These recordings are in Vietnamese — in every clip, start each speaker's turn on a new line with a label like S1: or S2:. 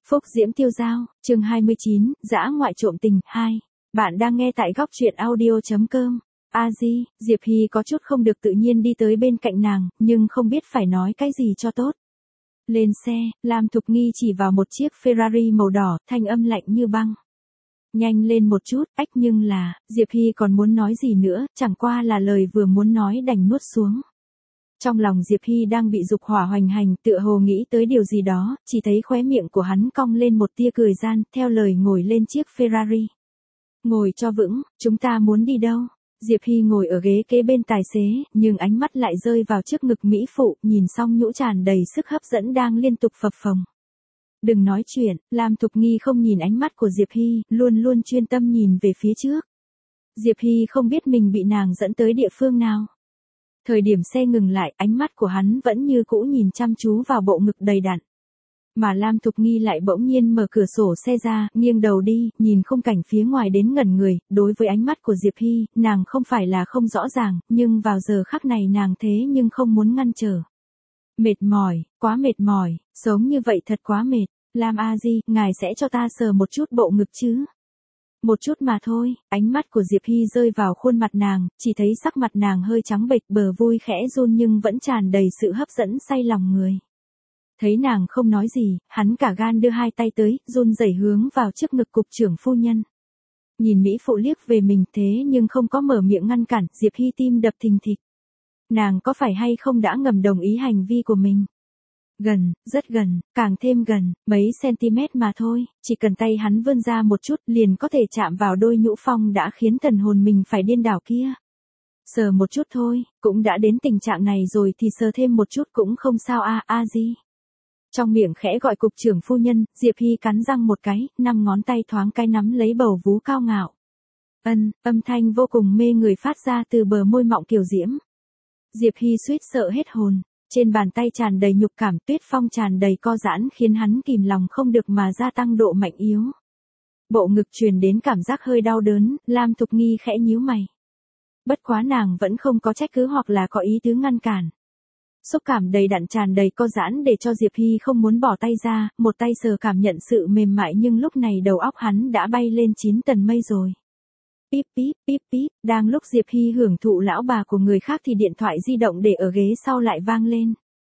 S1: Phúc Diễm Tiêu Dao, chương 29, dã ngoại trộm tình, 2. Bạn đang nghe tại góc truyện audio.com. A-di, Diệp Hy có chút không được tự nhiên đi tới bên cạnh nàng, nhưng không biết phải nói cái gì cho tốt. Lên xe, Lam Thục Nghi chỉ vào một chiếc Ferrari màu đỏ, thanh âm lạnh như băng. Nhanh lên một chút, ách, nhưng là, Diệp Hy còn muốn nói gì nữa, chẳng qua là lời vừa muốn nói đành nuốt xuống. Trong lòng Diệp Hy đang bị dục hỏa hoành hành, tựa hồ nghĩ tới điều gì đó, chỉ thấy khóe miệng của hắn cong lên một tia cười gian, theo lời ngồi lên chiếc Ferrari. Ngồi cho vững, chúng ta muốn đi đâu? Diệp Hy ngồi ở ghế kế bên tài xế, nhưng ánh mắt lại rơi vào trước ngực mỹ phụ, nhìn xong nhũ tràn đầy sức hấp dẫn đang liên tục phập phồng. Đừng nói chuyện, Lam Thục Nghi không nhìn ánh mắt của Diệp Hy, luôn luôn chuyên tâm nhìn về phía trước. Diệp Hy không biết mình bị nàng dẫn tới địa phương nào. Thời điểm xe ngừng lại, ánh mắt của hắn vẫn như cũ nhìn chăm chú vào bộ ngực đầy đặn. Mà Lam Thục Nghi lại bỗng nhiên mở cửa sổ xe ra, nghiêng đầu đi, nhìn khung cảnh phía ngoài đến ngẩn người. Đối với ánh mắt của Diệp Hy, nàng không phải là không rõ ràng, nhưng vào giờ khắc này nàng thế nhưng không muốn ngăn trở. Mệt mỏi, quá mệt mỏi, sống như vậy thật quá mệt. Lam A-di, ngài sẽ cho ta sờ một chút bộ ngực chứ? Một chút mà thôi. Ánh mắt của Diệp Hy rơi vào khuôn mặt nàng, chỉ thấy sắc mặt nàng hơi trắng bệch, bờ vui khẽ run nhưng vẫn tràn đầy sự hấp dẫn say lòng người. Thấy nàng không nói gì, hắn cả gan đưa hai tay tới, run rẩy hướng vào trước ngực cục trưởng phu nhân. Nhìn mỹ phụ liếc về mình thế nhưng không có mở miệng ngăn cản, Diệp Hy tim đập thình thịch. Nàng có phải hay không đã ngầm đồng ý hành vi của mình? Gần, rất gần, càng thêm gần, mấy cm mà thôi, chỉ cần tay hắn vươn ra một chút liền có thể chạm vào đôi nhũ phong đã khiến thần hồn mình phải điên đảo kia. Sờ một chút thôi, cũng đã đến tình trạng này rồi thì sờ thêm một chút cũng không sao A-di. Trong miệng khẽ gọi cục trưởng phu nhân, Diệp Hy cắn răng một cái, 5 ngón tay thoáng cái nắm lấy bầu vú cao ngạo. Âm thanh vô cùng mê người phát ra từ bờ môi mọng kiều diễm. Diệp Hy suýt sợ hết hồn. Trên bàn tay tràn đầy nhục cảm, tuyết phong tràn đầy co giãn khiến hắn kìm lòng không được mà gia tăng độ mạnh yếu. Bộ ngực truyền đến cảm giác hơi đau đớn, Lam Thục Nghi khẽ nhíu mày. Bất quá nàng vẫn không có trách cứ hoặc là có ý tứ ngăn cản. Xúc cảm đầy đặn tràn đầy co giãn để cho Diệp Hy không muốn bỏ tay ra, một tay sờ cảm nhận sự mềm mại nhưng lúc này đầu óc hắn đã bay lên 9 tầng mây rồi. Píp píp píp píp, đang lúc Diệp Hy hưởng thụ lão bà của người khác thì điện thoại di động để ở ghế sau lại vang lên.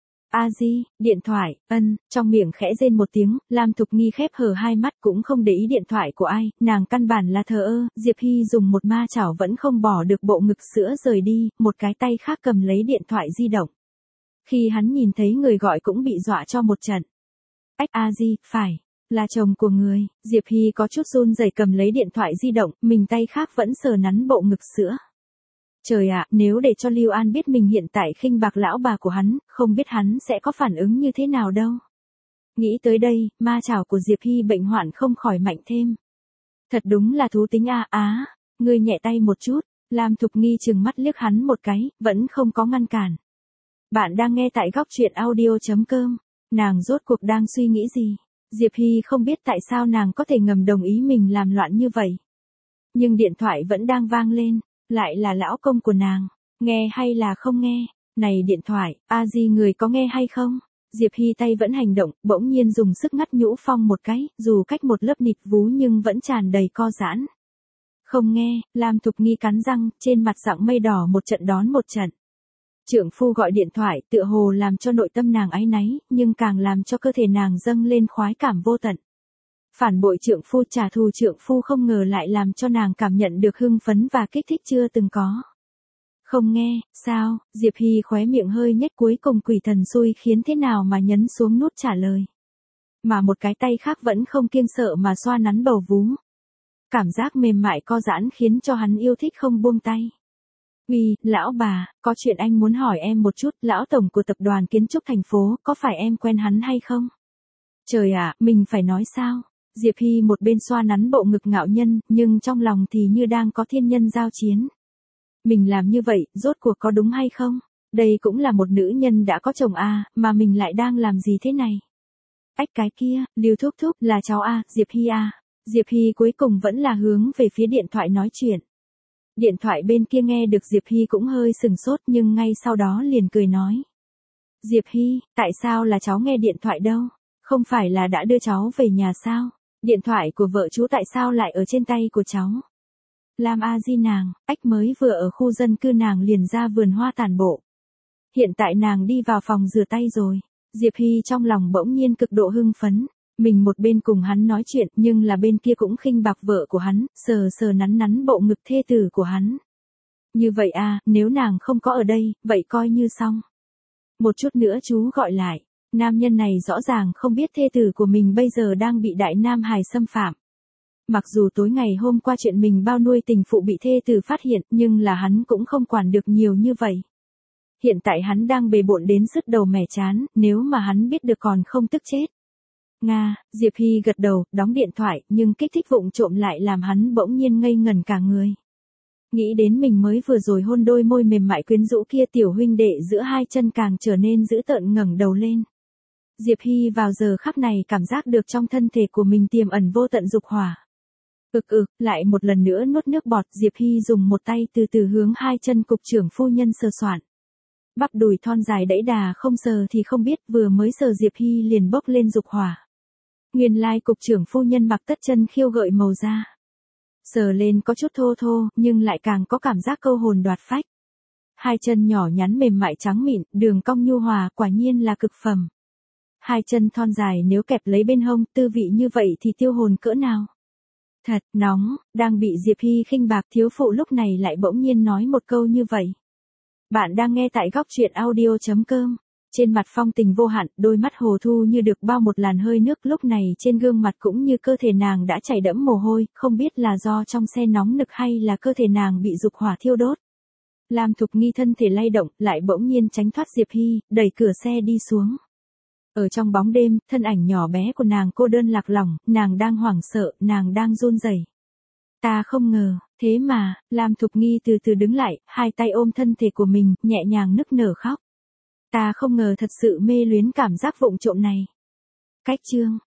S1: A-di, điện thoại, trong miệng khẽ rên một tiếng, Lam Thục Nghi khép hờ hai mắt cũng không để ý điện thoại của ai, nàng căn bản là thờ ơ, Diệp Hy dùng một ma chảo vẫn không bỏ được bộ ngực sữa rời đi, một cái tay khác cầm lấy điện thoại di động. Khi hắn nhìn thấy người gọi cũng bị dọa cho một trận. Ách A-di, phải. Là chồng của người, Diệp Hy có chút run rẩy cầm lấy điện thoại di động, mình tay khác vẫn sờ nắn bộ ngực sữa. Trời ạ, nếu để cho Lưu An biết mình hiện tại khinh bạc lão bà của hắn, không biết hắn sẽ có phản ứng như thế nào đâu. Nghĩ tới đây, ma chảo của Diệp Hy bệnh hoạn không khỏi mạnh thêm. Thật đúng là thú tính ngươi nhẹ tay một chút, Lam Thục Nghi trừng mắt liếc hắn một cái, vẫn không có ngăn cản. Bạn đang nghe tại góc truyện audio.com, nàng rốt cuộc đang suy nghĩ gì? Diệp Hy không biết tại sao nàng có thể ngầm đồng ý mình làm loạn như vậy. Nhưng điện thoại vẫn đang vang lên, lại là lão công của nàng, nghe hay là không nghe? Này điện thoại, A-di người có nghe hay không? Diệp Hy tay vẫn hành động, bỗng nhiên dùng sức ngắt nhũ phong một cái, dù cách một lớp nịt vú nhưng vẫn tràn đầy co giãn. Không nghe, Lam Thục Nghi cắn răng, trên mặt dạng mây đỏ một trận đón một trận. Trượng phu gọi điện thoại tựa hồ làm cho nội tâm nàng áy náy, nhưng càng làm cho cơ thể nàng dâng lên khoái cảm vô tận. Phản bội trượng phu trả thù trượng phu không ngờ lại làm cho nàng cảm nhận được hưng phấn và kích thích chưa từng có. Không nghe, sao? Diệp Hy khóe miệng hơi nhếch cuối cùng quỷ thần xui khiến thế nào mà nhấn xuống nút trả lời. Mà một cái tay khác vẫn không kiêng sợ mà xoa nắn bầu vú. Cảm giác mềm mại co giãn khiến cho hắn yêu thích không buông tay. Uy, lão bà, có chuyện anh muốn hỏi em một chút, lão tổng của tập đoàn kiến trúc thành phố, có phải em quen hắn hay không? Trời ạ, mình phải nói sao? Diệp Hy một bên xoa nắn bộ ngực ngạo nhân, nhưng trong lòng thì như đang có thiên nhân giao chiến. Mình làm như vậy, rốt cuộc có đúng hay không? Đây cũng là một nữ nhân đã có chồng mà mình lại đang làm gì thế này? Ách cái kia, Lưu Thúc Thúc, là cháu Diệp Hy Diệp Hy cuối cùng vẫn là hướng về phía điện thoại nói chuyện. Điện thoại bên kia nghe được Diệp Hy cũng hơi sừng sốt nhưng ngay sau đó liền cười nói. Diệp Hy, tại sao là cháu nghe điện thoại đâu? Không phải là đã đưa cháu về nhà sao? Điện thoại của vợ chú tại sao lại ở trên tay của cháu? Lam A Di nàng, ách mới vừa ở khu dân cư nàng liền ra vườn hoa tản bộ. Hiện tại nàng đi vào phòng rửa tay rồi. Diệp Hy trong lòng bỗng nhiên cực độ hưng phấn. Mình một bên cùng hắn nói chuyện nhưng là bên kia cũng khinh bạc vợ của hắn, sờ sờ nắn nắn bộ ngực thê tử của hắn. Như vậy à, nếu nàng không có ở đây, vậy coi như xong. Một chút nữa chú gọi lại. Nam nhân này rõ ràng không biết thê tử của mình bây giờ đang bị đại nam hài xâm phạm. Mặc dù tối ngày hôm qua chuyện mình bao nuôi tình phụ bị thê tử phát hiện nhưng là hắn cũng không quản được nhiều như vậy. Hiện tại hắn đang bề bộn đến sứt đầu mẻ chán, nếu mà hắn biết được còn không tức chết. Nga, Diệp Hy gật đầu, đóng điện thoại, nhưng kích thích vụng trộm lại làm hắn bỗng nhiên ngây ngẩn cả người. Nghĩ đến mình mới vừa rồi hôn đôi môi mềm mại quyến rũ kia, tiểu huynh đệ giữa hai chân càng trở nên dữ tợn, ngẩng đầu lên. Diệp Hy vào giờ khắc này cảm giác được trong thân thể của mình tiềm ẩn vô tận dục hỏa. Lại một lần nữa nuốt nước bọt, Diệp Hy dùng một tay từ từ hướng hai chân cục trưởng phu nhân sờ soạn. Bắp đùi thon dài đẫy đà, không sờ thì không biết, vừa mới sờ Diệp Hy liền bốc lên dục hỏa. Nguyên lai cục trưởng phu nhân mặc tất chân khiêu gợi màu da. Sờ lên có chút thô thô, nhưng lại càng có cảm giác câu hồn đoạt phách. Hai chân nhỏ nhắn mềm mại trắng mịn, đường cong nhu hòa, quả nhiên là cực phẩm. Hai chân thon dài nếu kẹp lấy bên hông, tư vị như vậy thì tiêu hồn cỡ nào. Thật, nóng, đang bị Diệp Hy khinh bạc thiếu phụ lúc này lại bỗng nhiên nói một câu như vậy. Bạn đang nghe tại góc truyện audio.com. Trên mặt phong tình vô hạn, đôi mắt hồ thu như được bao một làn hơi nước, lúc này trên gương mặt cũng như cơ thể nàng đã chảy đẫm mồ hôi, không biết là do trong xe nóng nực hay là cơ thể nàng bị dục hỏa thiêu đốt. Lam Thục Nghi thân thể lay động, lại bỗng nhiên tránh thoát Diệp Hy, đẩy cửa xe đi xuống. Ở trong bóng đêm, thân ảnh nhỏ bé của nàng cô đơn lạc lõng, nàng đang hoảng sợ, nàng đang run rẩy. Ta không ngờ, thế mà, Lam Thục Nghi từ từ đứng lại, hai tay ôm thân thể của mình, nhẹ nhàng nức nở khóc. Ta không ngờ thật sự mê luyến cảm giác vụng trộm này. Cách chương